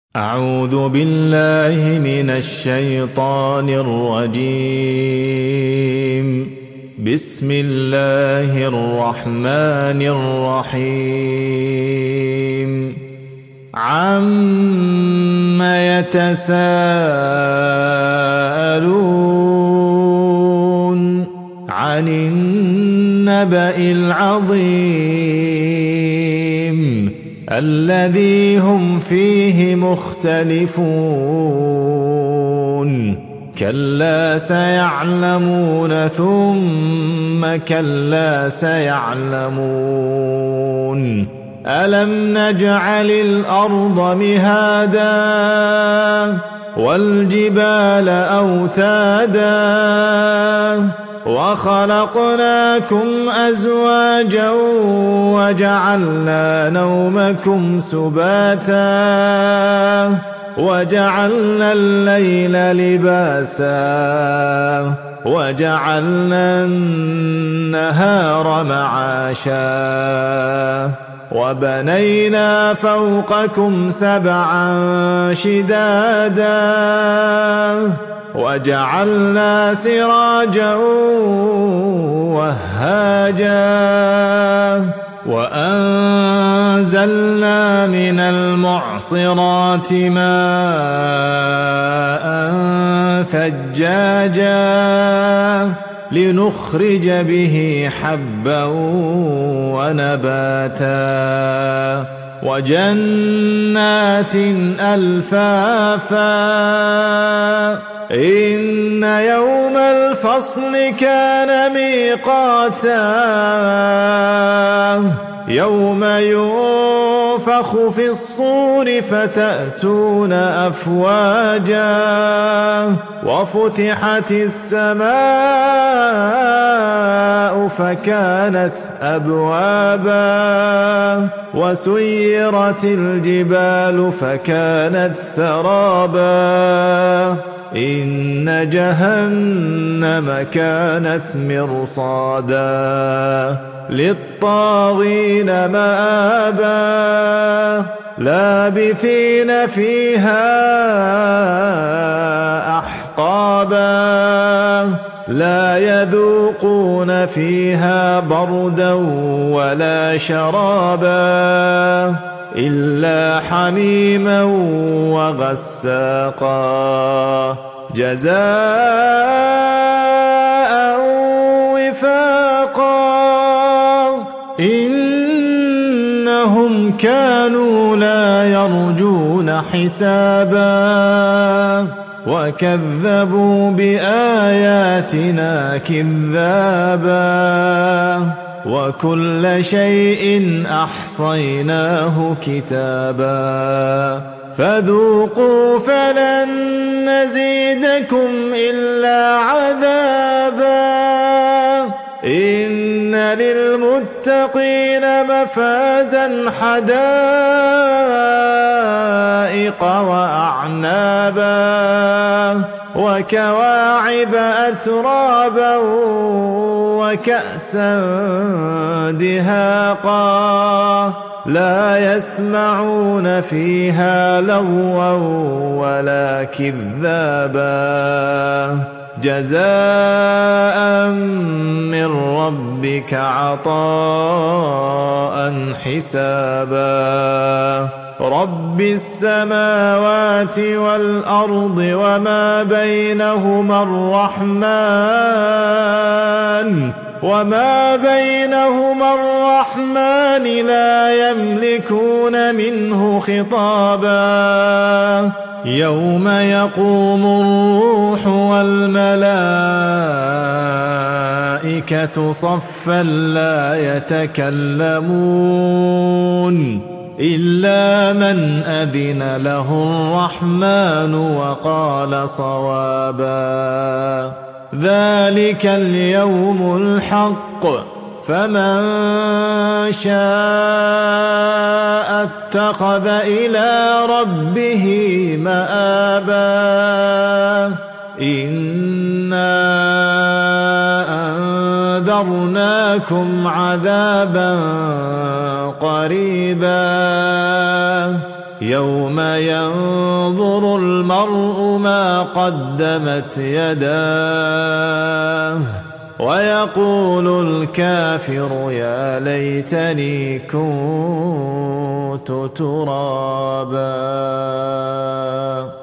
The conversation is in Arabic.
أعوذ بالله من الشيطان الرجيم. بسم الله الرحمن الرحيم. عَمَّ يتساءلون عن النبأ العظيم الذي هم فيه مختلفون. كلا سيعلمون ثم كلا سيعلمون. ألم نجعل الأرض مهادا والجبال أوتادا وخلقناكم أزواجا وجعلنا نومكم سباتا وجعلنا الليل لباسا وجعلنا النهار معاشا وبنينا فوقكم سبعا شدادا وجعلنا سراجا وهاجا وأنزلنا من المعصرات ماء ثجاجا لنخرج به حبا ونباتا وجنات ألفافا. إن يوم الفصل كان ميقاتا يوم ينفخ في الصور فتأتون أفواجا وفتحت السماء فكانت أبوابا وسيرت الجبال فكانت سرابا. إن جهنم كانت مرصادا للطاغين مآبا لابثين فيها أحقابا لا يذوقون فيها بردا ولا شرابا إلا حميما وغساقا جزاء وفاقا. إنهم كانوا لا يرجون حسابا وكذبوا بآياتنا كذابا وكل شيء أحصيناه كتابا فذوقوا فلن نزيدكم إلا عذابا. إن للمتقين مفازا حدائق وأعنابا وكواعب أترابا وكأسا دهاقا لا يسمعون فيها لغوا ولا كذابا جزاء من ربك عطاء حسابا. رب السماوات والأرض وما بينهما الرحمن لا يملكون منه خطابا. يوم يقوم الروح والملائكة صفا لا يتكلمون إلا من أذن له الرحمن وقال صوابا. ذلك اليوم الحق فمن شاء اتخذ إلى ربه مآبا. إنا أنذرناكم عذابا قريبا يوم ينظر المرء ما قدمت يداه ويقول الكافر يا ليتني كنت ترابا.